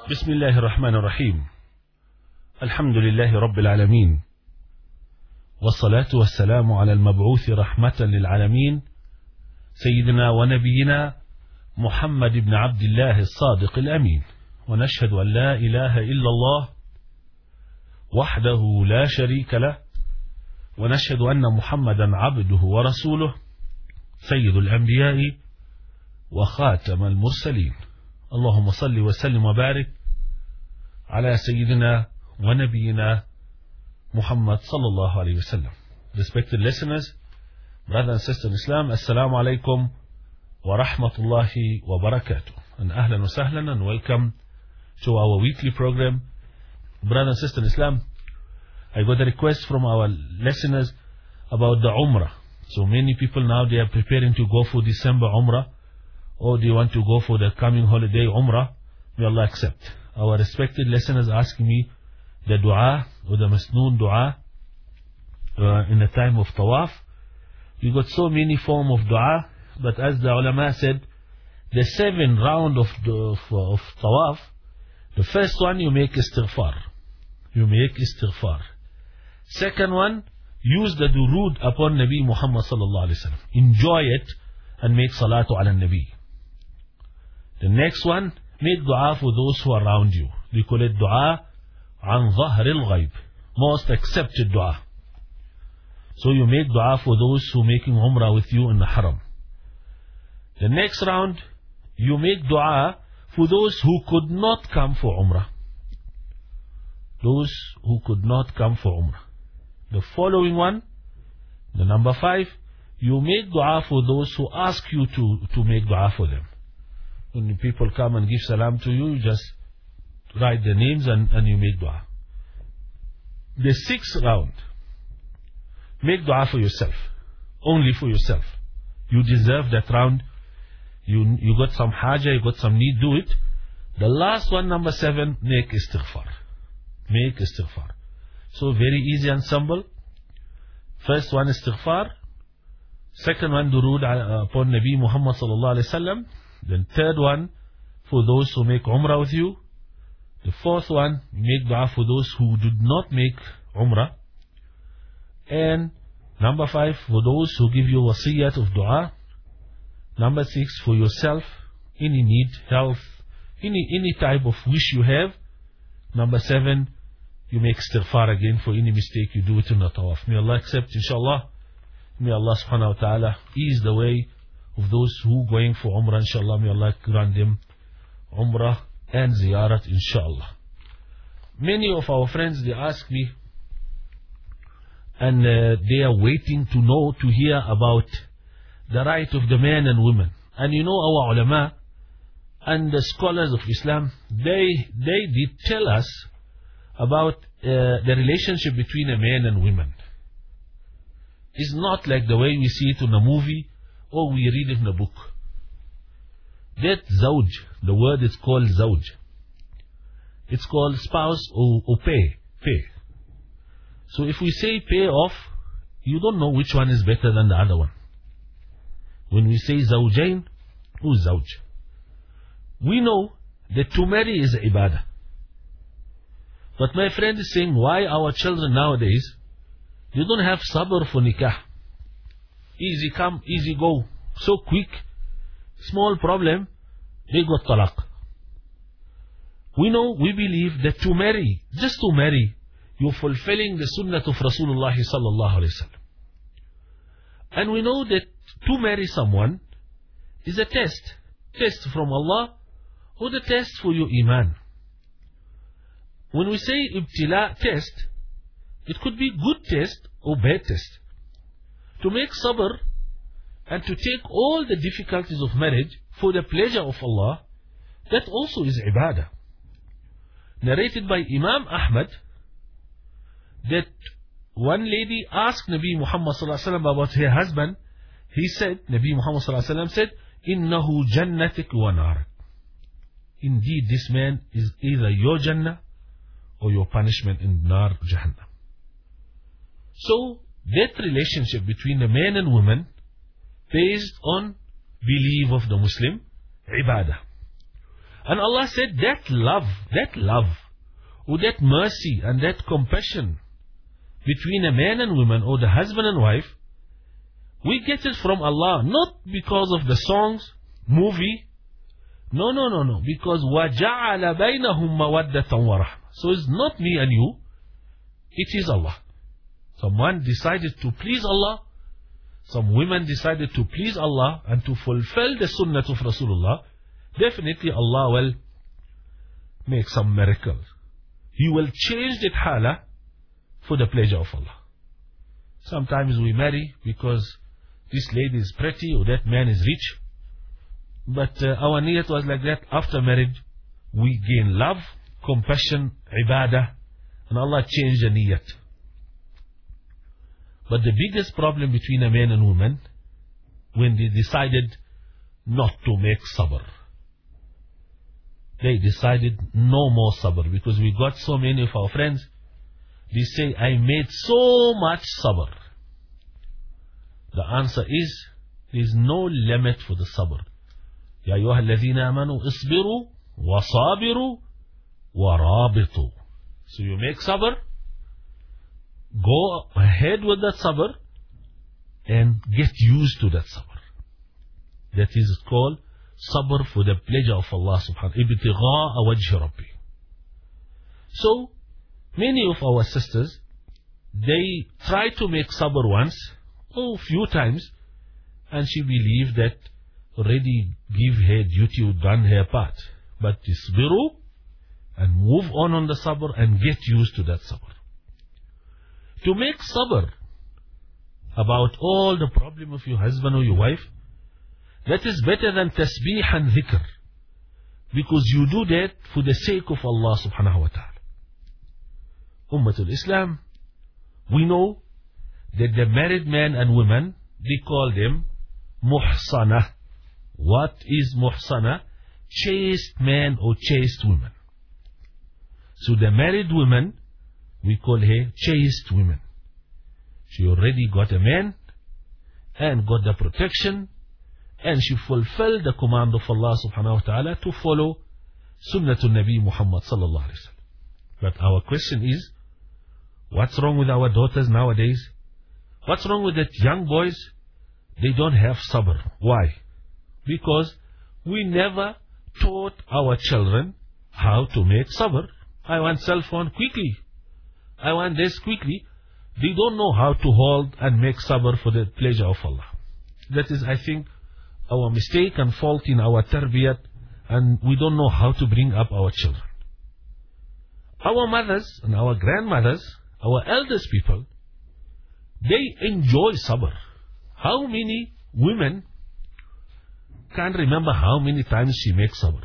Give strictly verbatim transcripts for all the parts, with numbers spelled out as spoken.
بسم الله الرحمن الرحيم. الحمد لله رب العالمين، والصلاة والسلام على المبعوث رحمة للعالمين سيدنا ونبينا محمد بن عبد الله الصادق الأمين. ونشهد أن لا إله إلا الله وحده لا شريك له، ونشهد أن محمدا عبده ورسوله سيد الأنبياء وخاتم المرسلين. اللهم صل وسلم وبارك على سيدنا ونبينا Muhammad sallallahu alayhi wa sallam. Respected listeners, brothers and sisters in Islam, Assalamu alaikum wa rahmatullahi wa barakatuh. And ahlan wa sahlan and welcome to our weekly program. Brothers and sisters in Islam, I got a request from our listeners about the Umrah. So many people now, they are preparing to go for December Umrah, or they want to go for the coming holiday Umrah. May Allah accept. Our respected listeners asking me the dua or the masnoon dua uh, in the time of tawaf. We got so many form of dua, but as the ulama said, the seven round of, of, of tawaf, the first one you make istighfar. You make istighfar. Second one, use the durood upon Nabi Muhammad sallallahu alaihi wasallam. Enjoy it and make salatu ala Nabi. The next one, make dua for those who are around you. We call it dua an dhahr al-ghayb, most accepted dua. So you make dua for those who are making umrah with you in the haram. The next round, you make dua for those who could not come for umrah. Those who could not come for umrah. The following one, the number five, you make dua for those who ask you to, to make dua for them. When people come and give salam to you, you just write the names and, and you make dua. The sixth round, make dua for yourself. Only for yourself. You deserve that round. You, you got some haja, you got some need, do it. The last one, number seven, make istighfar. Make istighfar. So very easy and simple. First one, istighfar. Second one, durood upon Nabi Muhammad sallallahu alaihi wasallam. Then third one, for those who make umrah with you. The fourth one, make dua for those who did not make umrah. And number five, for those who give you wasiyat of dua. Number six, for yourself, any need, health, any any type of wish you have. Number seven, you make istighfar again for any mistake you do it in the tawaf. May Allah accept, inshallah. May Allah subhanahu wa ta'ala ease the way of those who going for umrah, inshallah. May Allah grant them umrah and ziyarat, inshallah. Many of our friends, they ask me, and uh, they are waiting to know, to hear about the right of the men and women. And you know, our ulama and the scholars of Islam, they they did tell us about uh, the relationship between a man and women. It's not like the way we see it in a movie or we read it in a book. That zawj, the word is called zawj. It's called spouse or, or pay, pay. So if we say pay off, you don't know which one is better than the other one. When we say zawjain, who's zawj? We know that to marry is ibadah. But my friend is saying, why our children nowadays, they don't have sabr for nikah. Easy come, easy go, so quick. Small problem, they got talaq. We know, we believe that to marry, just to marry, you're fulfilling the sunnah of Rasulullah sallallahu alayhi wa sallam. And we know that to marry someone is a test. Test from Allah or the test for your iman. When we say ibtila, test, it could be good test or bad test. To make sabr and to take all the difficulties of marriage for the pleasure of Allah, that also is ibadah. Narrated by Imam Ahmad that one lady asked Nabi Muhammad sallallahu alaihi wasallam about her husband. He said, Nabi Muhammad sallallahu alaihi wasallam said, "Innahu jannatik wa nar." Indeed, this man is either your jannah or your punishment in nar jahannam. So that relationship between the man and woman, based on belief of the Muslim, ibadah. And Allah said that love, that love, or that mercy and that compassion between a man and woman, or the husband and wife, we get it from Allah, not because of the songs, movie. No, no, no, no. Because وَجَعَلَ بَيْنَهُمْ مَوَدَّةً وَرَحْمَةً. So it's not me and you, it is Allah. Someone decided to please Allah. Some women decided to please Allah and to fulfill the sunnah of Rasulullah. Definitely Allah will make some miracles. He will change that hala for the pleasure of Allah. Sometimes we marry because this lady is pretty or that man is rich. But uh, our niyat was like that. After marriage, we gain love, compassion, ibadah, and Allah changed the niyat. But the biggest problem between a man and woman, when they decided not to make sabr. They decided no more sabr, because we got so many of our friends, they say, I made so much sabr. The answer is, there is no limit for the sabr. يا أيها الذين آمنوا اصبروا وصابروا ورابطوا. So you make sabr, go ahead with that sabr, and get used to that sabr. That is called sabr for the pleasure of Allah subhanahu wa ta'ala. ابتغاء وجه ربي. So many of our sisters, they try to make sabr once or few times, and she believes that already give her duty, done her part. But isbiru, and move on on the sabr and get used to that sabr. To make sabr about all the problem of your husband or your wife, that is better than tasbih and dhikr, because you do that for the sake of Allah subhanahu wa ta'ala. Ummatul Islam, we know that the married men and women, they call them muhsana. What is muhsana? Chaste man or chaste woman. So the married woman, we call her chaste woman. She already got a man and got the protection, and she fulfilled the command of Allah subhanahu wa ta'ala to follow Sunnatul Nabi Muhammad sallallahu alayhi wa sallam. But our question is, what's wrong with our daughters nowadays? What's wrong with that young boys? They don't have sabr. Why? Because we never taught our children how to make sabr. I want cell phone quickly. I want this quickly. They don't know how to hold and make sabr for the pleasure of Allah. That is, I think, our mistake and fault in our tarbiyat, and we don't know how to bring up our children. Our mothers and our grandmothers, our eldest people, they enjoy sabr. How many women can't remember how many times she makes sabr?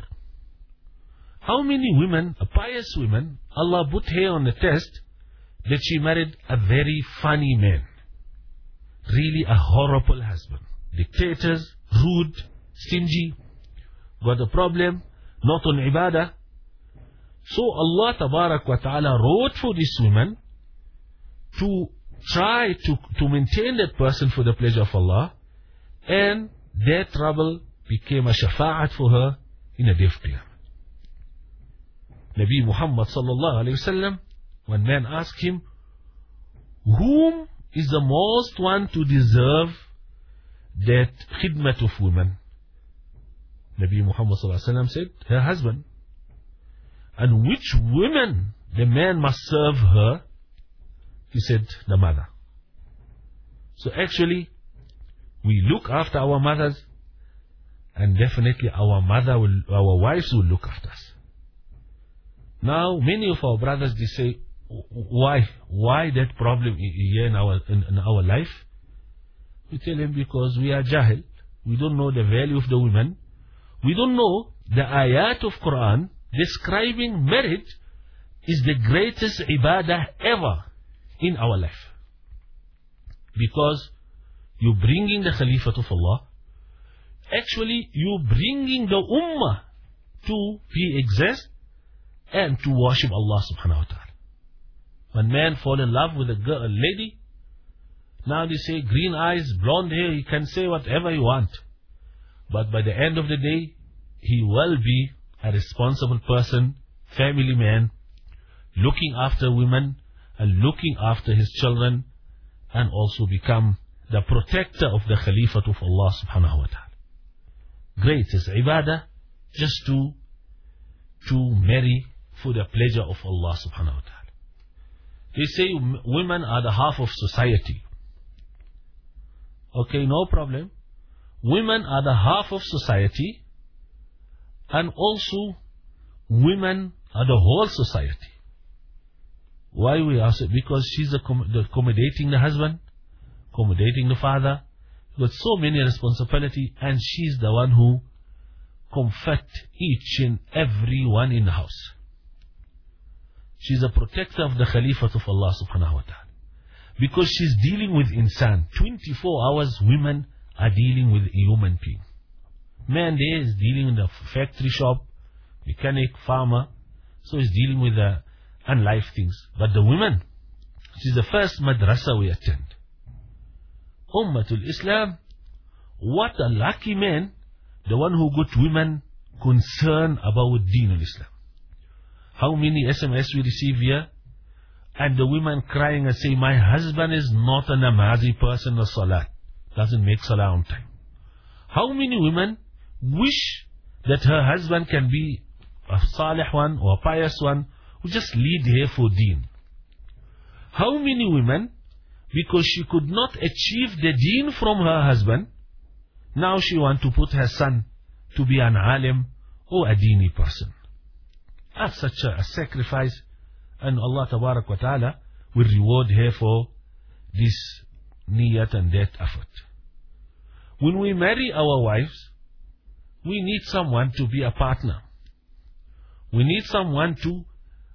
How many women, a pious woman, Allah put her on the test that she married a very funny man. Really a horrible husband. Dictators, rude, stingy, got a problem, not on ibadah. So Allah Tabarak wa Ta'ala wrote for this woman to try to, to maintain that person for the pleasure of Allah, and their trouble became a shafa'at for her in a day of Qiyamah. Nabi Muhammad sallallahu alayhi wa sallam, one man asked him, whom is the most one to deserve that khidmat of women? Nabi Muhammad sallallahu alayhi wa sallam said, her husband. And which women the man must serve her? He said, the mother. So actually, we look after our mothers, and definitely our mother will, our wives will look after us. Now, many of our brothers, they say, why? Why that problem here in our, in, in our life? We tell them, because we are jahil. We don't know the value of the women. We don't know the ayat of Quran describing marriage is the greatest ibadah ever in our life. Because you bringing the Khalifat of Allah, actually you bringing the Ummah to be exist and to worship Allah subhanahu wa ta'ala. When man fall in love with a girl, a lady, now they say green eyes, blonde hair, he can say whatever he want. But by the end of the day, he will be a responsible person, family man, looking after women and looking after his children, and also become the protector of the Khalifat of Allah subhanahu wa ta'ala. Greatest ibadah, just to, to marry for the pleasure of Allah subhanahu wa ta'ala. They say women are the half of society. Okay, no problem. Women are the half of society, and also women are the whole society. Why we ask it? Because she's accommodating the husband, accommodating the father, with so many responsibility, and she's the one who comfort each and every one in the house. She's a protector of the Khalifat of Allah subhanahu wa ta'ala. Because she's dealing with insan. twenty-four hours women are dealing with a human being. Man there is dealing in the factory shop, mechanic, farmer, so he's dealing with the unlife things. But the women, she's the first madrasa we attend. Ummatul Islam, what a lucky man, the one who got women concerned about Deen al-Islam. How many S M S we receive here, and the women crying and say, my husband is not a namazi person or salat, doesn't make salah on time. How many women wish that her husband can be a salih one or a pious one who just lead here for deen? How many women, because she could not achieve the deen from her husband, now she want to put her son to be an alim or a deeni person? That's such a, a sacrifice, and Allah Tabarak wa Ta'ala will reward her for this niyat and that effort. When we marry our wives, we need someone to be a partner. We need someone to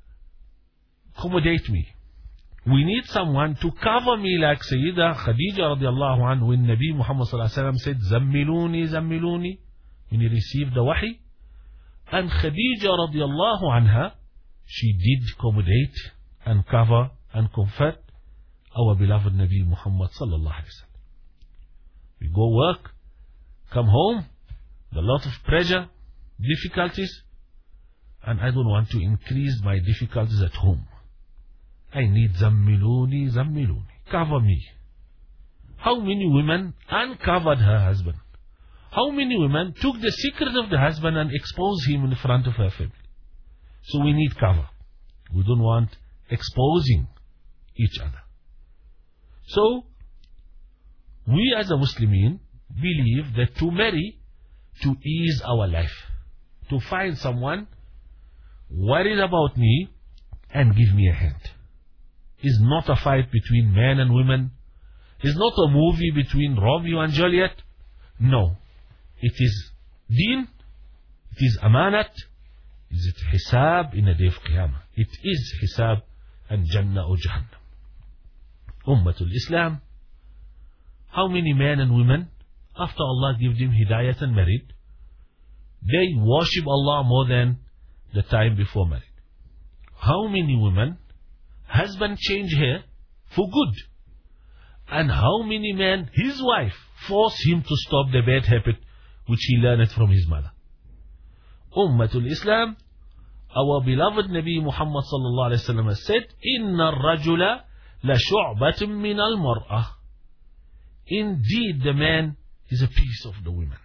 accommodate me. We need someone to cover me, like Sayyida Khadija radiallahu anha, when Nabi Muhammad sallallahu alaihi wasallam said, Zammiluni, Zammiluni, when he received the wahi. And Khadija radiallahu anha, she did accommodate and cover and comfort our beloved Nabi Muhammad sallallahu alaihi wasallam. We go work, come home, a lot of pressure, difficulties, and I don't want to increase my difficulties at home. I need Zammiluni, Zammiluni, cover me. How many women uncovered her husband? How many women took the secret of the husband and exposed him in front of her family? So we need cover. We don't want exposing each other. So, we as a Muslimin believe that to marry, to ease our life, to find someone worried about me and give me a hand, is not a fight between men and women, is not a movie between Romeo and Juliet. No. It is deen, it is amanat, is it hisab in the day of Qiyamah. It is hisab and Jannah or Jahannam. Ummatul Islam, how many men and women, after Allah gives them hidayat and married, they worship Allah more than the time before married? How many women, husband change her for good? And how many men, his wife, force him to stop the bad habit which he learned from his mother? Ummatul Islam, our beloved Nabi Muhammad sallallahu alaihi wasallam said, Inna ar-rajula la shu'batun min al-mar'ah. Indeed, the man is a piece of the woman.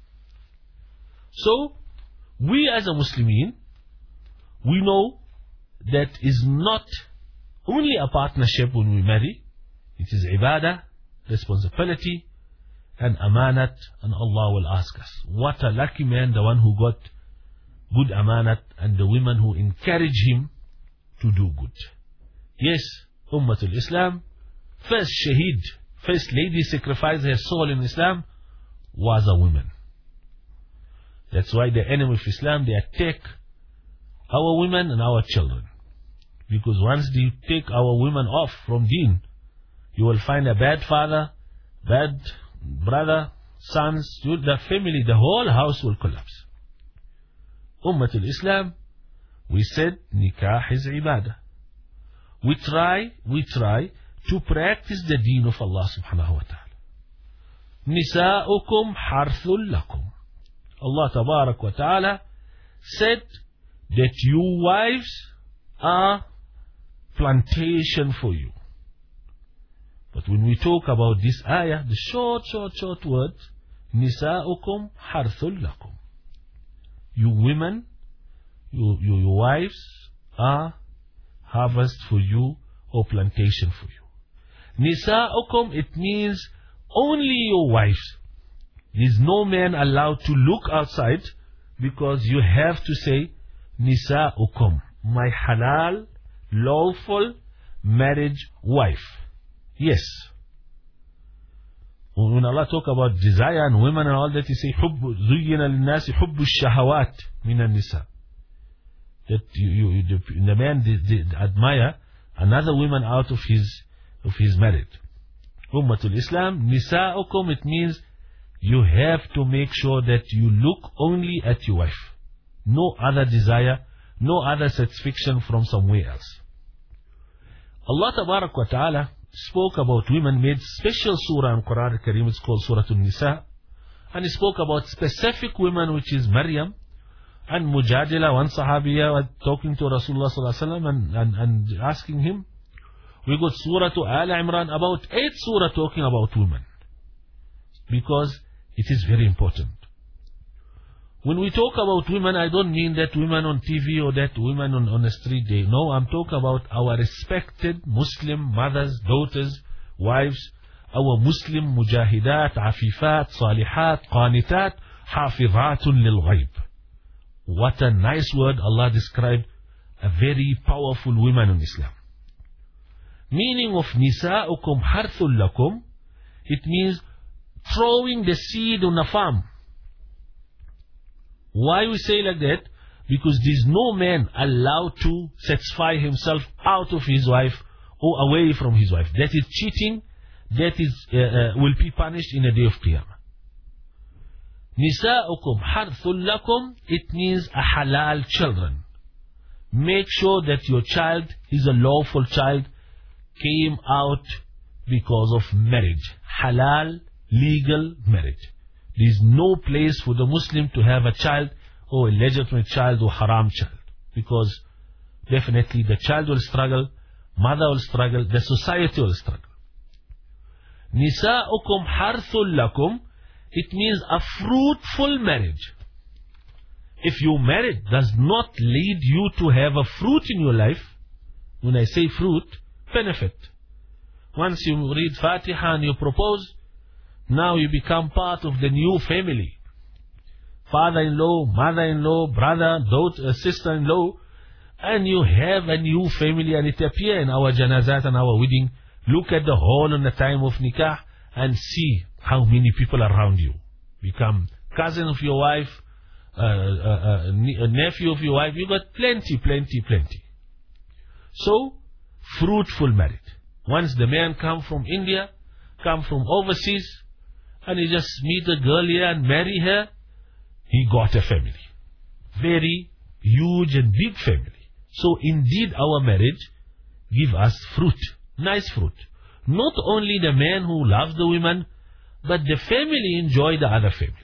So, we as a Muslimin, we know that is not only a partnership when we marry, it is ibadah, responsibility, and amanat, and Allah will ask us. What a lucky man, the one who got good amanat, and the women who encourage him to do good. Yes, Ummatul Islam, first shaheed, first lady sacrificed her soul in Islam was a woman. That's why the enemy of Islam, they attack our women and our children. Because once they take our women off from deen, you will find a bad father, bad brother, sons, the family, the whole house will collapse. Ummatul Islam, we said nikah is ibadah. We try, we try to practice the deen of Allah subhanahu wa ta'ala. Nisa'ukum harthul lakum. Allah tabarak wa ta'ala said that you wives are plantation for you. But when we talk about this ayah, the short, short, short word, Nisa'ukum harthul lakum. You women, you, you, your wives are harvest for you or plantation for you. Nisa'ukum, it means only your wives. There's no man allowed to look outside because you have to say Nisa'ukum, my halal, lawful marriage wife. Yes. When Allah talk about desire and women and all that, He say, حُبُّ زُيِّنَ لِلنَّاسِ حُبُّ الشَّهَوَاتِ مِنَ النِّسَاءِ. That you, you, the, the man they, they admire another woman out of his of his marriage. Ummatul Islam, Nisa'ukum, it means you have to make sure that you look only at your wife. No other desire, no other satisfaction from somewhere else. Allah Tabarak wa Ta'ala spoke about women, made special surah in Quran al-Karim, it's called Surah An-Nisa. And He spoke about specific women, which is Maryam and Mujadila, one Sahabiya, talking to Rasulullah Sallallahu Alaihi Wasallam and, and, and asking him. We got Surah to Al Imran, about eight surah talking about women. Because it is very important. When we talk about women, I don't mean that women on T V or that women on, on the street day. No, I'm talking about our respected Muslim mothers, daughters, wives, our Muslim mujahidat, afifat, salihat, qanitat, hafizatun lil ghaib. What a nice word Allah described a very powerful woman in Islam. Meaning of Nisa'ukum harthul lakum, it means throwing the seed on a farm. Why we say like that? Because there's no man allowed to satisfy himself out of his wife or away from his wife. That is cheating. That is uh, uh, will be punished in the day of Qiyamah. Nisa'ukum harthul lakum, it means a halal children. Make sure that your child is a lawful child, came out because of marriage. Halal, legal marriage. There is no place for the Muslim to have a child or a legitimate child or haram child. Because definitely the child will struggle, mother will struggle, the society will struggle. Nisa'ukum harthul lakum, it means a fruitful marriage. If you married does not lead you to have a fruit in your life, when I say fruit, benefit. Once you read Fatiha and you propose, now you become part of the new family. Father-in-law, mother-in-law, brother, daughter, sister-in-law, and you have a new family, and it appears in our janazat and our wedding. Look at the hall in the time of nikah and see how many people around you. Become cousin of your wife, uh, uh, uh, a nephew of your wife. You got plenty, plenty, plenty. So, fruitful marriage. Once the man come from India, come from overseas, and he just meet a girl here and marry her, he got a family. Very huge and big family. So indeed our marriage give us fruit. Nice fruit. Not only the man who loves the women, but the family enjoy the other family.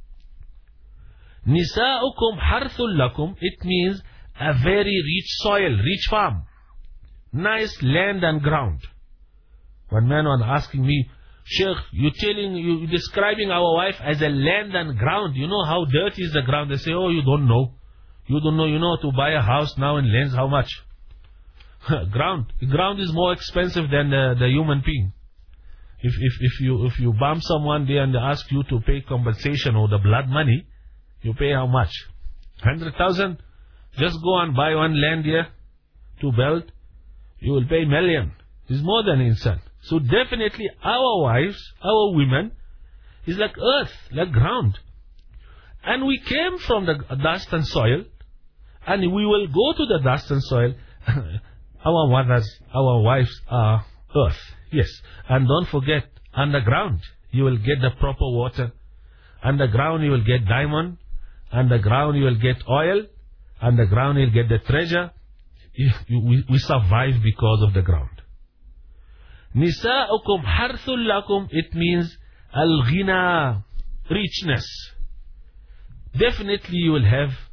Nisa'ukum harthul lakum, it means a very rich soil, rich farm. Nice land and ground. One man was asking me, Sheikh, you telling, you describing our wife as a land and ground. You know how dirty is the ground? They say, oh, you don't know. You don't know. You know to buy a house now in lands, how much? ground. The ground is more expensive than the, the human being. If, if, if you if you bump someone there and they ask you to pay compensation or the blood money, you pay how much? Hundred thousand? Just go and buy one land here to build. You will pay million. It's more than insane. So definitely our wives, our women, is like earth, like ground. And we came from the dust and soil, and we will go to the dust and soil. Our mothers, our wives are earth. Yes. And don't forget, underground, you will get the proper water. Underground, you will get diamond. Underground, you will get oil. Underground, you will get the treasure. We, we survive because of the ground. Nisa'ukum harthul lakum, it means al-ghina, richness. Definitely you will have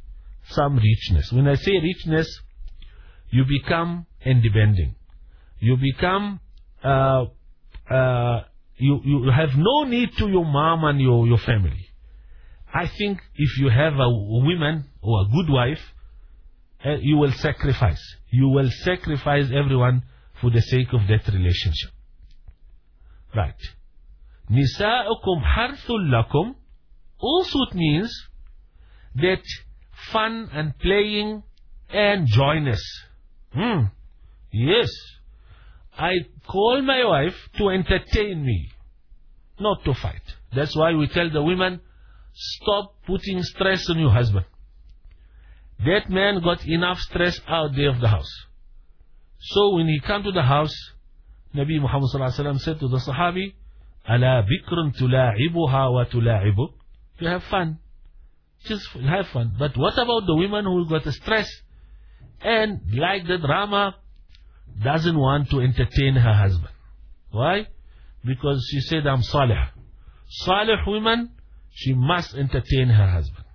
some richness. When I say richness, you become independent. You become, uh, uh, you, you have no need to your mom and your, your family. I think if you have a woman or a good wife, uh, you will sacrifice. You will sacrifice everyone for the sake of that relationship. Right. Nisa'ukum harthul lakum also it means that fun and playing and joyness. Hmm. Yes. I call my wife to entertain me, not to fight. That's why we tell the women, stop putting stress on your husband. That man got enough stress out there of the house. So when he come to the house, Nabi Muhammad sallallahu alaihi wasallam said to the Sahabi, "Ala bikrun tula'ibuha wa tula'ibuk." You have fun, just have fun. But what about the women who got the stress and like the drama, doesn't want to entertain her husband? Why? Because she said, "I'm salih." Salih women, she must entertain her husband.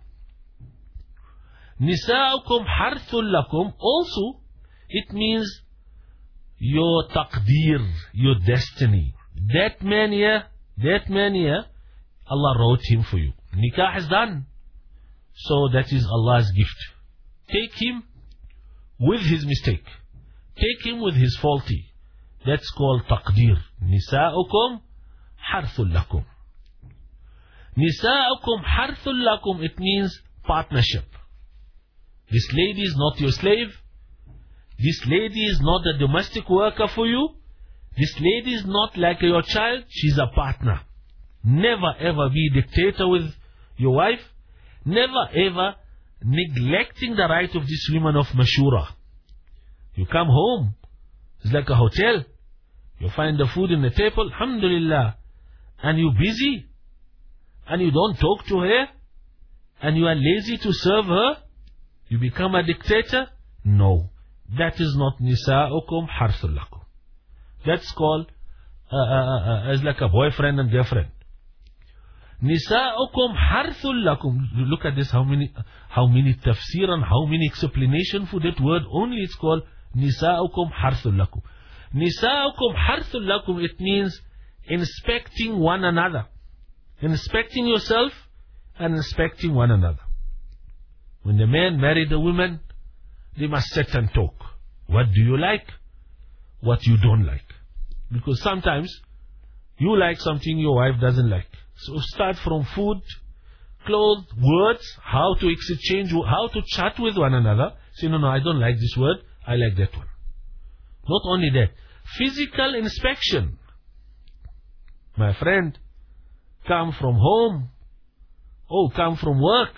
Nisa'ukum harthul lakum also it means your taqdeer, your destiny. That man here, that man here, Allah wrote him for you. Nikah is done. So that is Allah's gift. Take him with his mistake. Take him with his faulty. That's called taqdeer. Nisa'ukum harthul lakum. Nisa'ukum harthul lakum, it means partnership. This lady is not your slave. This lady is not a domestic worker for you. This lady is not like your child. She's a partner. Never ever be dictator with your wife. Never ever neglecting the right of this woman of mashura. You come home, it's like a hotel. You find the food in the table, alhamdulillah, and you're busy, and you don't talk to her, and you are lazy to serve her. You become a dictator? No. That is not nisa'ukum harthul lakum. That's called uh, uh, uh, as like a boyfriend and girlfriend. Nisa'ukum harthul lakum. Look at this, how many how many tafsir and how many explanation for that word. Only it's called nisa'ukum harthul lakum. Nisa'ukum harthul lakum, it means inspecting one another. Inspecting yourself and inspecting one another. When the man married a woman, they must sit and talk. What do you like? What you don't like? Because sometimes you like something your wife doesn't like. So start from food, clothes, words, how to exchange, how to chat with one another. Say, no, no, I don't like this word, I like that one. Not only that, physical inspection. My friend, come from home. Oh, come from work.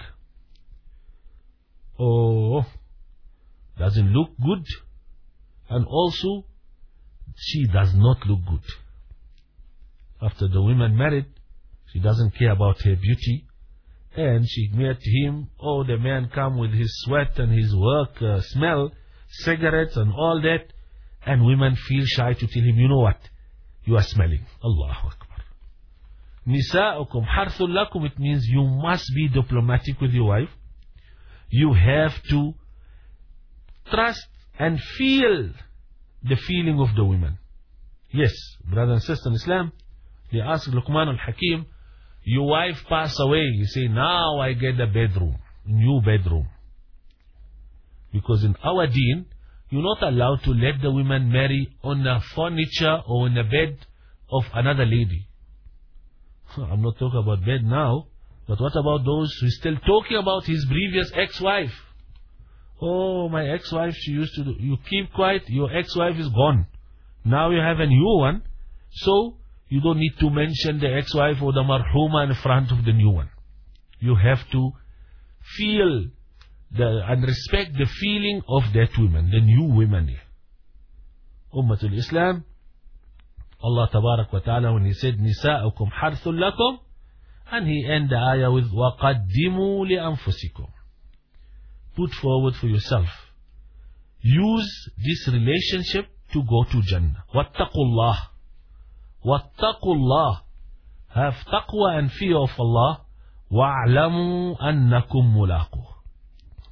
Oh, doesn't look good. And also, she does not look good. After the woman married, she doesn't care about her beauty. And she met him. Oh, the man come with his sweat and his work uh, smell, cigarettes and all that. And women feel shy to tell him, you know what? You are smelling. Allahu Akbar. Nisa'ukum harthul lakum, it means you must be diplomatic with your wife. You have to trust and feel the feeling of the women. Yes, brother and sister in Islam, they ask Luqman al-Hakim, your wife passed away. You say, now I get a bedroom, new bedroom. Because in our deen, you're not allowed to let the women marry on the furniture or on the bed of another lady. I'm not talking about bed now. But what about those who are still talking about his previous ex-wife? Oh, my ex-wife, she used to do. You keep quiet, your ex-wife is gone. Now you have a new one. So, you don't need to mention the ex-wife or the marhuma in front of the new one. You have to feel the, and respect the feeling of that woman, the new woman here. Ummatul Islam, Allah Tabarak wa Ta'ala, when He said, Nisa'ukum harthul lakum, and He ended the ayah with وَقَدِّمُوا لِأَنفُسِكُمْ. Put forward for yourself. Use this relationship to go to Jannah. وَاتَّقُوا اللَّهِ وَاتَّقُوا اللَّهِ. Have taqwa and fear of Allah. وَاعْلَمُوا أَنَّكُمْ مُلَاقُوهُ.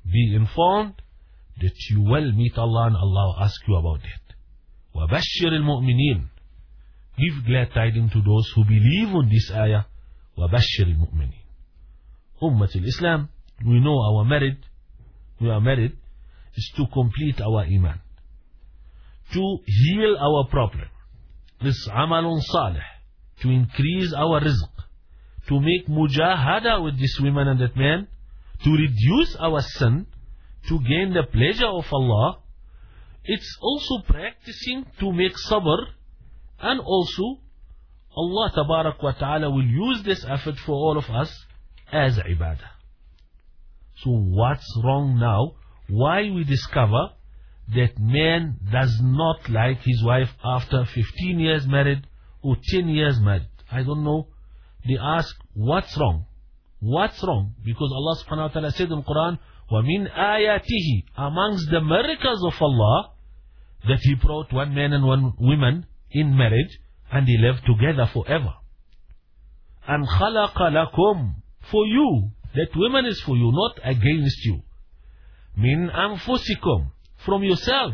be informed that you will meet Allah and Allah will ask you about it. وَبَشِّرِ الْمُؤْمِنِينَ. Give glad tidings to those who believe on this ayah. وَبَشِّرِ الْمُؤْمِنِينَ. Ummah al-Islam, we know our merit, we are married, is to complete our iman, to heal our problem. This amalun salih, to increase our rizq, to make mujahada with this woman and that man, to reduce our sin, to gain the pleasure of Allah. It's also practicing to make sabr, and also Allah tabarak wa ta'ala will use this effort for all of us as ibadah. So what's wrong now? Why we discover that man does not like his wife after fifteen years married or ten years married? I don't know. They ask, what's wrong? What's wrong? Because Allah subhanahu wa ta'ala said in the Quran, وَمِنْ آيَاتِهِ, amongst the miracles of Allah, that He brought one man and one woman in marriage and they live together forever. And خَلَقَ لَكُمْ, for you, that woman is for you, not against you. مِنْ أَنفُسِكُمْ, from yourself.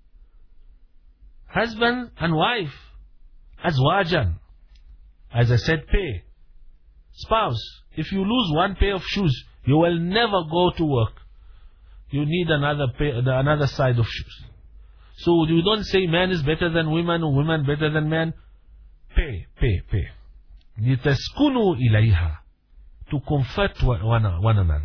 Husband and wife, azwajan, as I said, pay. Spouse, if you lose one pair of shoes, you will never go to work. You need another pair, another side of shoes. So you don't say man is better than women or women better than man. Pay, pay, pay. لِتَسْكُنُوا إِلَيْهَا, to comfort one, one another,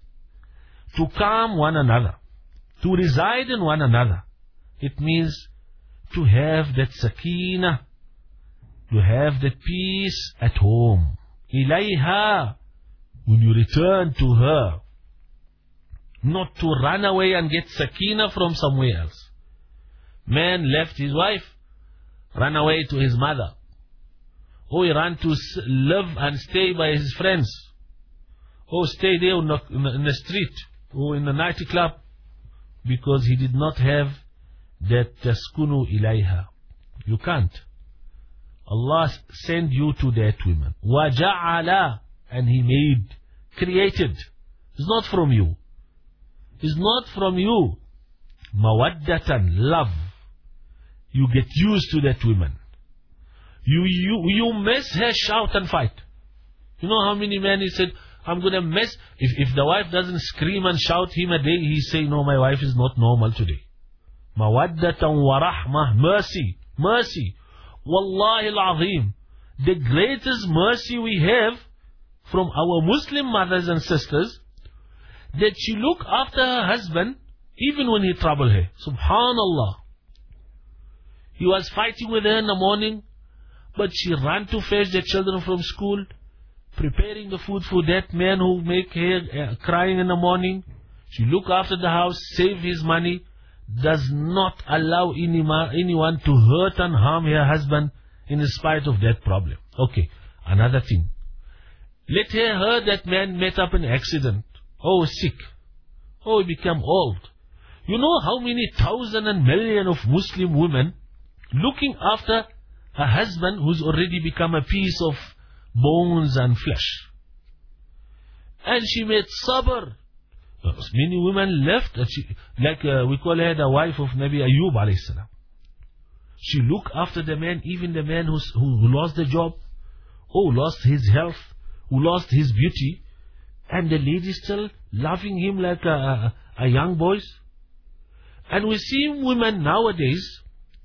to calm one another, to reside in one another. It means to have that sakina, to have that peace at home. إِلَيْهَا, when you return to her. Not to run away and get sakina from somewhere else. Man left his wife, ran away to his mother. Or he ran to live and stay by his friends. Or stay there in the, in the street or in the nightclub, because he did not have that taskunu ilayha. You can't. Allah sent you to that woman. وَجَعَلَ, and He made, created. It's not from you. It's not from you. Mawaddatan, love. You get used to that woman. You, you, you miss her shout and fight. You know how many men he said, I'm going to miss. If, if the wife doesn't scream and shout him a day, he say, no, my wife is not normal today. Mawaddatan wa rahmah, mercy, mercy. Wallahi al-azim. The greatest mercy we have from our Muslim mothers and sisters, that she look after her husband even when he trouble her. Subhanallah. He was fighting with her in the morning, but she ran to fetch the children from school, preparing the food for that man who make her uh, crying in the morning. She look after the house, save his money, does not allow any anyone to hurt and harm her husband in spite of that problem. Okay, another thing. Let her hear that man met up an accident. Oh, sick. Oh, he became old. You know how many thousand and million of Muslim women looking after a husband who's already become a piece of bones and flesh. And she made sabr. Many women left, like uh, we call her the wife of Nabi Ayub alayhi salam. She looked after the man, even the man who's, who lost the job, who lost his health, who lost his beauty, and the lady still loving him like a, a, a young boy. And we see women nowadays,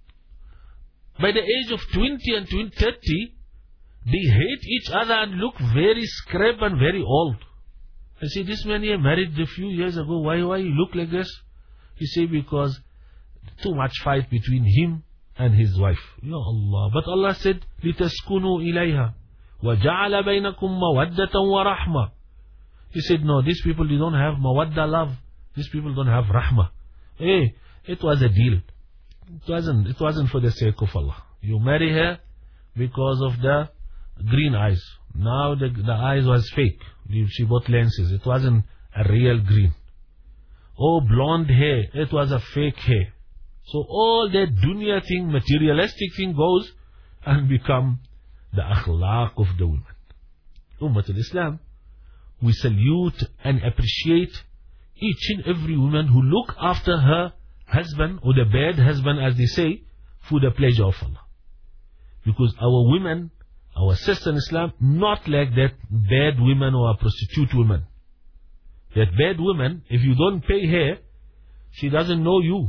by the age of twenty and thirty, they hate each other and look very scrap and very old. I say, this man here married a few years ago, why why you look like this? He say, because too much fight between him and his wife. Ya Allah. But Allah said, لِتَسْكُنُوا إِلَيْهَا وَجَعَلَ بَيْنَكُمْ مَوَدَّةً وَرَحْمَةً. He said, no, these people, they don't have mawadda, love. These people don't have rahmah. Hey, it was a deal. It wasn't, it wasn't for the sake of Allah. You marry her because of the green eyes. Now the, the eyes was fake. She bought lenses. It wasn't a real green. Oh, blonde hair. It was a fake hair. So all that dunya thing, materialistic thing goes and become the akhlaq of the women. Ummah al-Islam, we salute and appreciate each and every woman who look after her husband, or the bad husband as they say, for the pleasure of Allah. Because our women, our sisters in Islam, not like that bad women or prostitute women. That bad woman, if you don't pay her, she doesn't know you.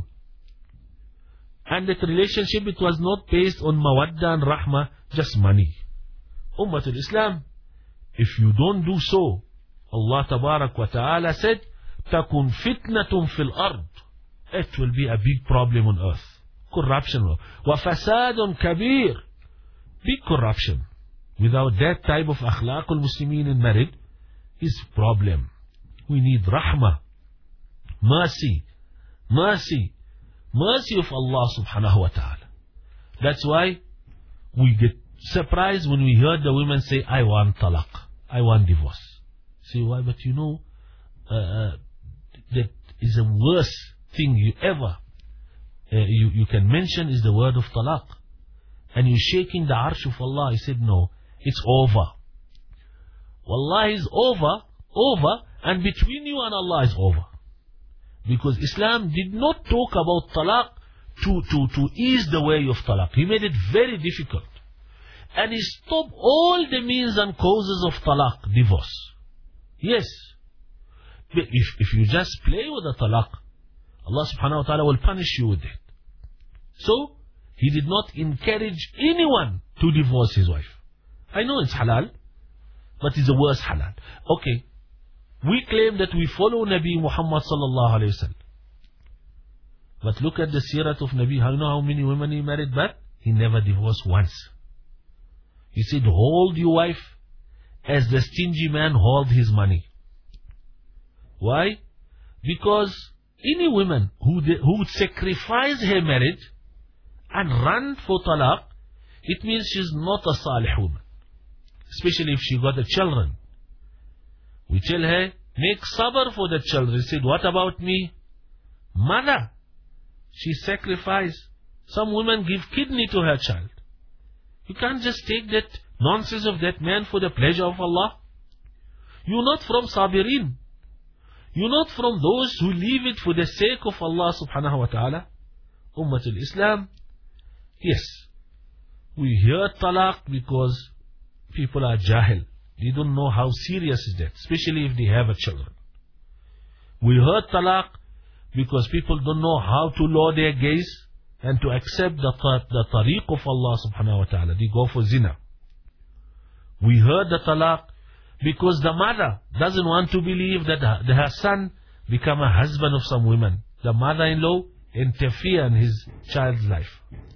And that relationship, it was not based on mawadda and rahmah, just money. Ummatul Islam, if you don't do so, Allah Tabarak wa Ta'ala said, takun fitnatum fil ard. It will be a big problem on earth. Corruption. Wa fasadun kabir. Big corruption. Without that type of akhlaqul muslimin in marriage, is problem. We need rahmah, mercy, mercy, mercy of Allah subhanahu wa ta'ala. That's why we get surprised when we hear the women say, I want talaq, I want divorce. Say, why? But you know, uh, that is the worst thing you ever, uh, you, you can mention is the word of talaq. And you're shaking the arsh of Allah. He said, no, it's over. Wallah is over, over, and between you and Allah is over. Because Islam did not talk about talaq to, to, to ease the way of talaq. He made it very difficult. And he stopped all the means and causes of talaq, divorce. Yes. But if, if you just play with the talaq, Allah subhanahu wa ta'ala will punish you with it. So, He did not encourage anyone to divorce his wife. I know it's halal, but it's the worst halal. Okay, we claim that we follow Nabi Muhammad sallallahu alayhi wa sallam. But look at the sirat of Nabi. How you know how many women he married back? He never divorced once. He said, hold your wife as the stingy man hold his money. Why? Because any woman who, who would sacrifice her marriage and run for talaq, it means she's not a salih woman. Especially if she got a children. We tell her, make sabr for the children. She said, what about me? Mother. She sacrificed. Some women give kidney to her child. You can't just take that nonsense of that man for the pleasure of Allah. You're not from sabirin. You're not from those who leave it for the sake of Allah subhanahu wa ta'ala. Ummatul Islam. Yes. We hear talaq because people are jahil. They don't know how serious is that, especially if they have a children. We heard talaq because people don't know how to lower their gaze and to accept the, the tariq of Allah subhanahu wa ta'ala. They go for zina. We heard the talaq because the mother doesn't want to believe that her, her son become a husband of some women. The mother-in-law interfere in his child's life.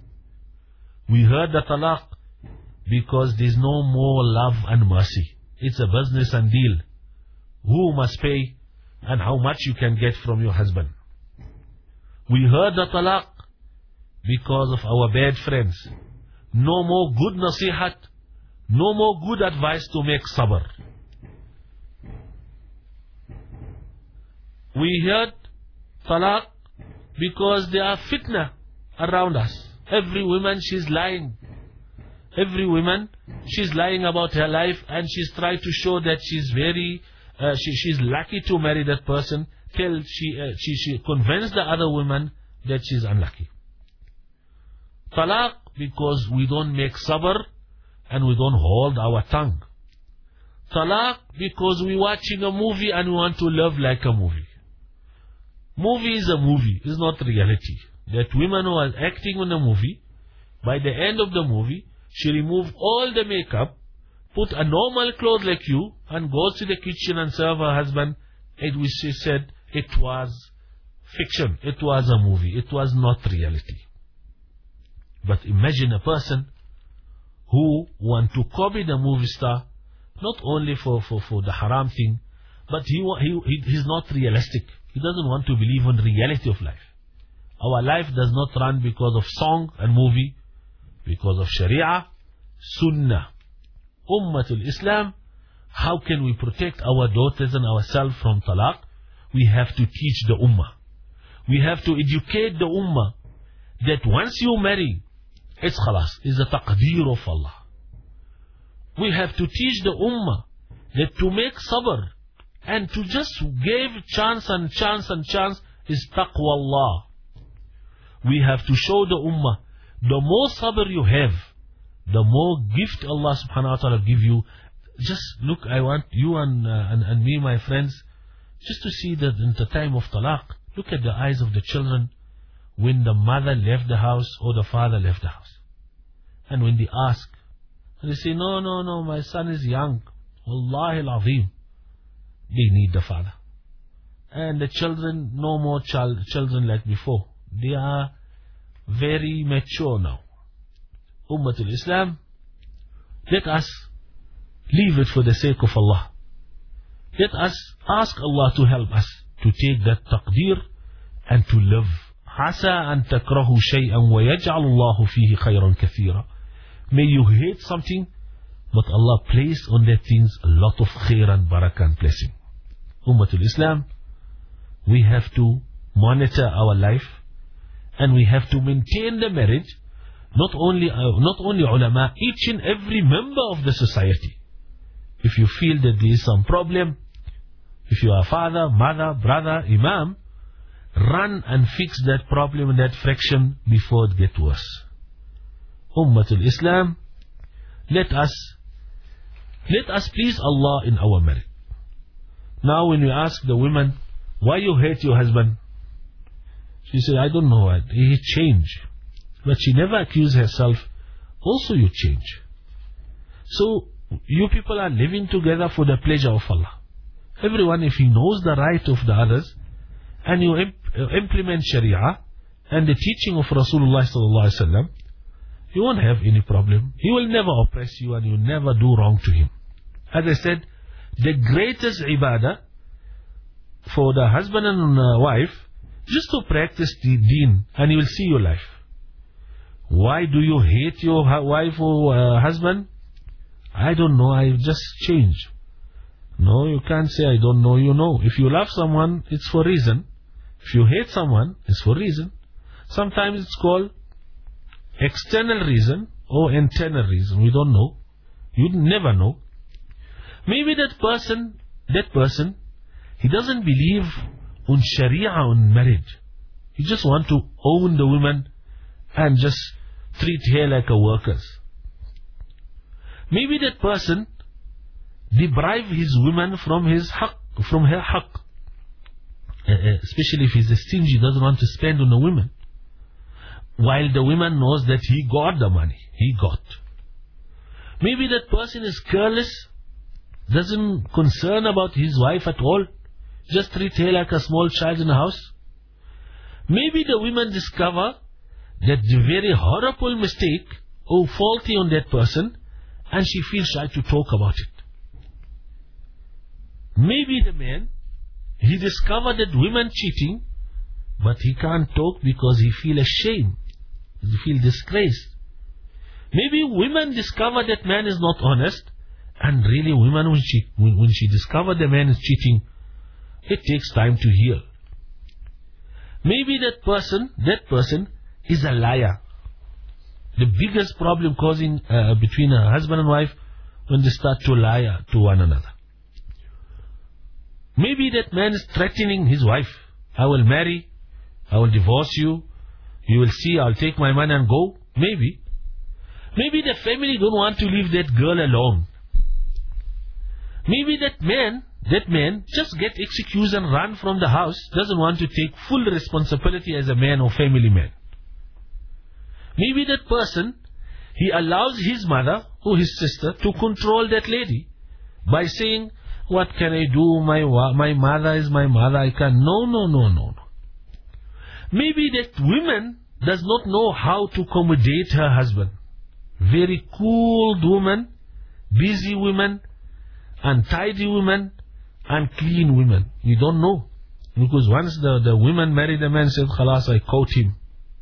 We heard the talaq because there's no more love and mercy. It's a business and deal. Who must pay and how much you can get from your husband. We heard the talaq because of our bad friends. No more good nasihat. No more good advice to make sabr. We heard talaq because there are fitna around us. Every woman, she's lying. Every woman, she's lying about her life and she's trying to show that she's very, uh, she, she's lucky to marry that person till she, uh, she, she convinced the other woman that she's unlucky. Talaq because we don't make sabr and we don't hold our tongue. Talaq because we're watching a movie and we want to live like a movie. Movie is a movie, it's not reality. That women who are acting in a movie, by the end of the movie, she removes all the makeup, put a normal clothes like you, and goes to the kitchen and serve her husband. It which she said it was fiction, it was a movie, it was not reality. But imagine a person who want to copy the movie star, not only for, for, for the haram thing, but he, he he's not realistic. He doesn't want to believe in reality of life. Our life does not run because of song and movie, because of Sharia, Sunnah. Ummatul Islam, how can we protect our daughters and ourselves from talaq? We have to teach the ummah. We have to educate the ummah that once you marry, it's khalas, it's the taqdeer of Allah. We have to teach the ummah that to make sabr And to just give chance and chance and chance is taqwallah. We have to show the ummah, the more sabr you have, the more gift Allah subhanahu wa ta'ala give you. Just look, I want you and, uh, and, and me, my friends, just to see that in the time of talaq, look at the eyes of the children when the mother left the house or the father left the house. And when they ask, and they say, no, no, no, my son is young. Wallahi al-azim. They need the father. And the children, no more child, children like before. They are very mature now. Ummatul Islam, let us leave it for the sake of Allah. Let us ask Allah to help us to take that taqdeer and to live. عسى أن تكرهوا شيئا ويجعل الله فيه خيرا كثيرا. May you hate something, but Allah place on that things a lot of khair and barakah and blessing. Ummatul Islam, we have to monitor our life and we have to maintain the marriage. Not only uh, not only ulama, each and every member of the society. If you feel that there is some problem, if you are father, mother, brother, imam, run and fix that problem and that fraction before it gets worse. Ummatul Islam, let us let us please Allah in our marriage. Now when we ask the women, why you hate your husband? She said, I don't know, he changed. But she never accused herself, also you change. So you people are living together for the pleasure of Allah. Everyone, if he knows the right of the others, and you imp implement Sharia and the teaching of Rasulullah sallallahu alaihi wasallam, you won't have any problem. He will never oppress you and you will never do wrong to him. As I said, the greatest ibadah for the husband and uh, wife, just to practice the deen, and you will see your life. Why do you hate your wife or uh, husband? I don't know, I just changed. No, you can't say I don't know, you know. If you love someone, it's for reason. If you hate someone, it's for reason. Sometimes it's called external reason or internal reason. We don't know. You never know. Maybe that person, that person, he doesn't believe on Sharia, on marriage. He just want to own the woman and just treat her like a workers. Maybe that person deprive his woman from his haqq, from her haqq. Uh, uh, especially if he's a stingy, doesn't want to spend on the women. While the woman knows that he got the money, he got. Maybe that person is careless, doesn't concern about his wife at all, just treat her like a small child in the house. Maybe the women discover that the very horrible mistake or faulty on that person, and she feels shy to talk about it. Maybe the man, he discovered that women cheating, but he can't talk because he feels ashamed, he feels disgraced. Maybe women discover that man is not honest, and really women, when she, when, when she discovered the man is cheating, it takes time to heal. Maybe that person, that person is a liar. The biggest problem causing uh, between a husband and wife, when they start to lie to one another. Maybe that man is threatening his wife. I will marry, I will divorce you, you will see, I'll take my money and go. Maybe. Maybe the family don't want to leave that girl alone. Maybe that man, that man just get excused and run from the house, doesn't want to take full responsibility as a man or family man. Maybe that person, he allows his mother or his sister to control that lady by saying, what can I do? My, my mother is my mother. I can't. No, no, no, no, no. Maybe that woman does not know how to accommodate her husband. Very cool woman, busy woman, untidy woman, unclean women. You don't know. Because once the, the woman married the man, said, Khalas, I caught him.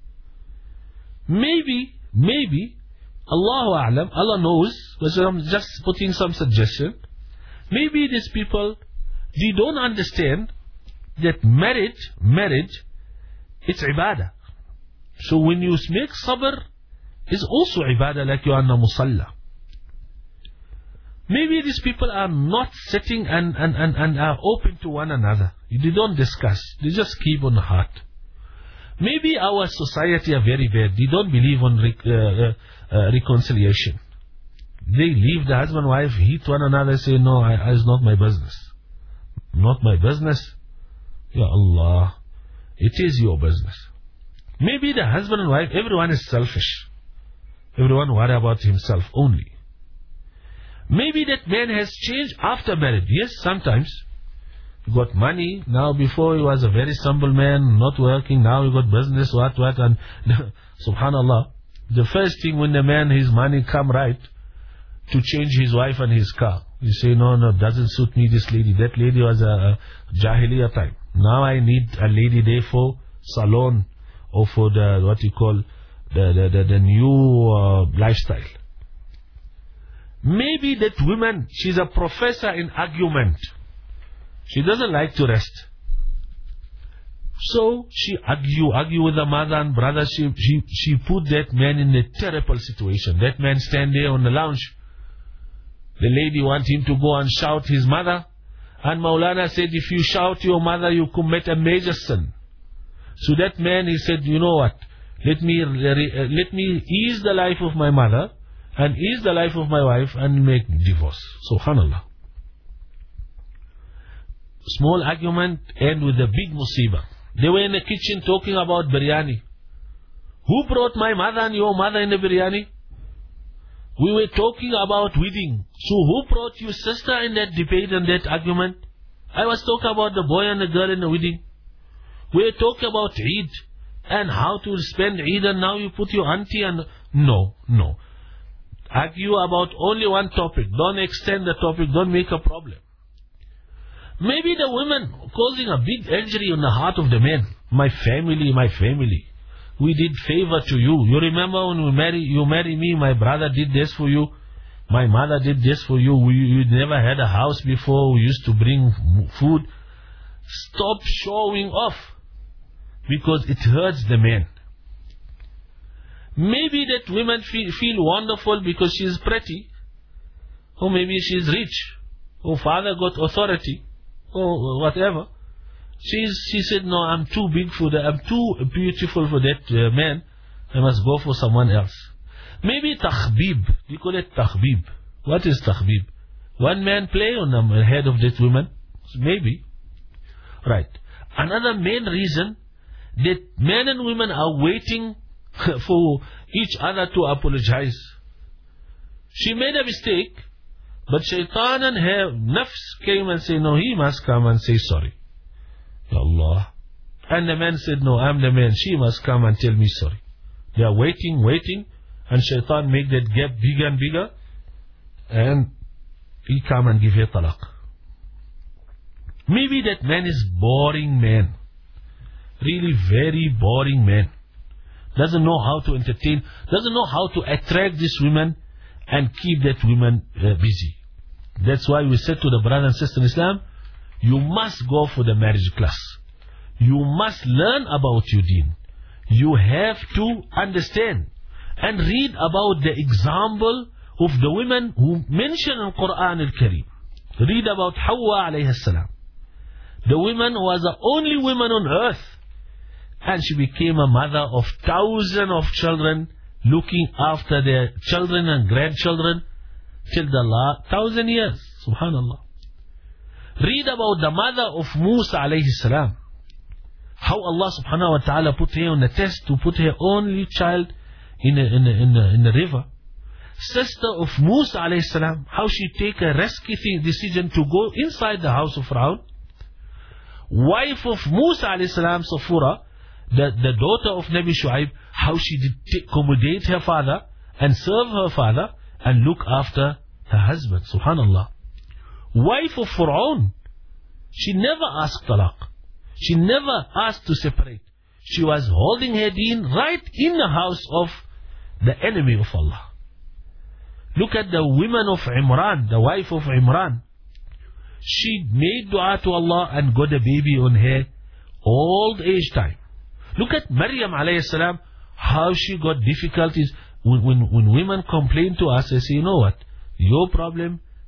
Maybe, maybe, Allahu A'lam, Allah knows, but I'm just putting some suggestion. Maybe these people, they don't understand that marriage, marriage, it's ibadah. So when you make sabr, it's also ibadah like you are in a musalla. Maybe these people are not sitting and, and, and, and are open to one another. They don't discuss. They just keep on the heart. Maybe our society are very bad. They don't believe on rec uh, uh, uh, reconciliation. They leave the husband and wife, hit one another, say, no, I, I, it's not my business. Not my business. Ya Allah. It is your business. Maybe the husband and wife, everyone is selfish. Everyone worry about himself only. Maybe that man has changed after marriage. Yes, sometimes. He got money. Now before he was a very simple man, not working. Now he got business, what, what. And subhanallah. The first thing when the man, his money come right, to change his wife and his car. You say, no, no, doesn't suit me, this lady. That lady was a, a Jahiliyyah time. Now I need a lady there for salon or for the, what you call, the, the, the, the new uh, lifestyle. Maybe that woman, she's a professor in argument. She doesn't like to rest. So she argue, argue with the mother and brother. She, she, she put that man in a terrible situation. That man stand there on the lounge. The lady wants him to go and shout his mother. And Maulana said, if you shout your mother, you commit a major sin. So that man, he said, you know what? Let me, let me ease the life of my mother and ease the life of my wife and make divorce. Subhanallah. Small argument end with a big musibah. They were in the kitchen talking about biryani. Who brought my mother and your mother in the biryani? We were talking about wedding. So who brought your sister in that debate and that argument? I was talking about the boy and the girl in the wedding. We were talking about Eid and how to spend Eid, and now you put your auntie and... No, no. Argue about only one topic. Don't extend the topic. Don't make a problem. Maybe the woman causing a big injury on the heart of the man. My family, my family. We did favor to you. You remember when we marry, you marry me, my brother did this for you. My mother did this for you. We, you never had a house before. We used to bring food. Stop showing off. Because it hurts the man. Maybe that woman feel, feel wonderful because she is pretty. Or maybe she is rich. Or father got authority. Or whatever. She's, she said, no, I'm too big for that. I'm too beautiful for that uh, man. I must go for someone else. Maybe takhbib. We call it takhbib. What is takhbib? One man play on the head of that woman? Maybe. Right. Another main reason that men and women are waiting for each other to apologize. She made a mistake, but shaitan and her nafs came and said, no, he must come and say sorry. Ya Allah. And the man said, no, I'm the man. She must come and tell me sorry. They are waiting, waiting, and shaitan make that gap bigger and bigger, and he come and give her talaq. Maybe that man is boring man. Really very boring man. Doesn't know how to entertain, doesn't know how to attract this woman and keep that woman uh, busy. That's why we said to the brother and sister in Islam, you must go for the marriage class. You must learn about your deen. You have to understand and read about the example of the women who mentioned in Quran al-Kareem. Read about Hawa alayhi salam. The woman was the only woman on earth. And she became a mother of thousands of children, looking after their children and grandchildren till the last thousand years. Subhanallah. Read about the mother of Musa alayhi salam. How Allah subhanahu wa ta'ala put her on the test to put her only child in a, in a, in a, in a river. Sister of Musa alayhi salam. How she take a risky decision to go inside the house of Fir'aun. Wife of Musa alayhi salam, Safura. The, the daughter of Nabi Shu'aib, how she did accommodate her father and serve her father and look after her husband. Subhanallah. Wife of Fir'aun. She never asked talaq. She never asked to separate. She was holding her deen right in the house of the enemy of Allah. Look at the women of Imran, the wife of Imran. She made dua to Allah and got a baby on her old age time. Look at Maryam alayhi salam, how she got difficulties. When, when, when women complain to us, they say, you know what? Your problem,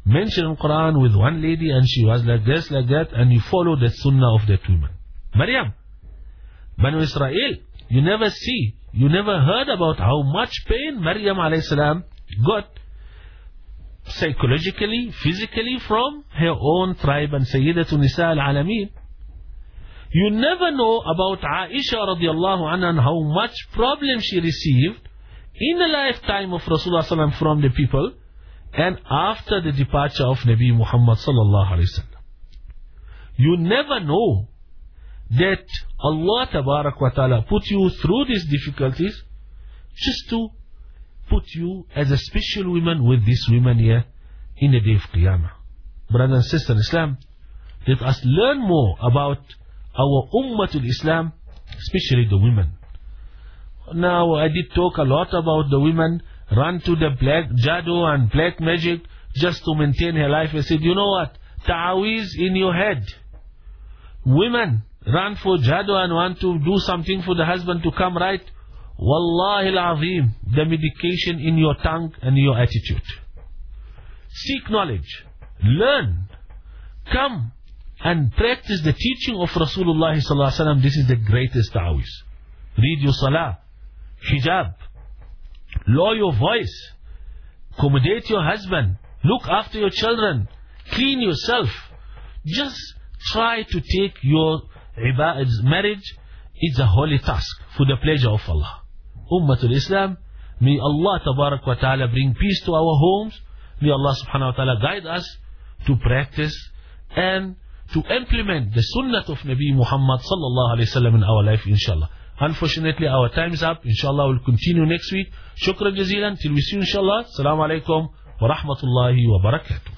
mentioned in Quran with one lady and she was like this, like that, and you follow the sunnah of that woman. Maryam. Banu Israel, you never see, you never heard about how much pain Maryam alayhi salam got psychologically, physically from her own tribe and Sayyidatu Nisa al-Alameen. You never know about Aisha radiallahu anha and how much problem she received in the lifetime of Rasulullah sallam from the people and after the departure of Nabi Muhammad sallallahu alayhi wasallam. You never know that Allah tabarak wa ta'ala put you through these difficulties just to put you as a special woman with these women here in the day of Qiyamah. Brothers and sisters in Islam, let us learn more about our Ummatul Islam, especially the women. Now, I did talk a lot about the women run to the black jadoo and black magic just to maintain her life. I said, you know what? Ta'awiz in your head. Women run for jadoo and want to do something for the husband to come right. Wallahi al-azim, the medication in your tongue and your attitude. Seek knowledge. Learn. Come and practice the teaching of Rasulullah sallallahu alaihi wasallam. This is the greatest ta'awiz. Read your salah. Hijab. Lower your voice. Accommodate your husband. Look after your children. Clean yourself. Just try to take your ibadah. Marriage is a holy task for the pleasure of Allah. Ummatul Islam, may Allah tabarak wa ta'ala bring peace to our homes. May Allah subhanahu wa ta'ala guide us to practice and to implement the sunnah of Nabi Muhammad sallallahu alayhi wa sallam in our life, inshallah. Unfortunately, our time is up. Inshallah, we'll continue next week. Shukran jazeelan. Till we see you, inshallah. Assalamu alaikum wa rahmatullahi wa barakatuh.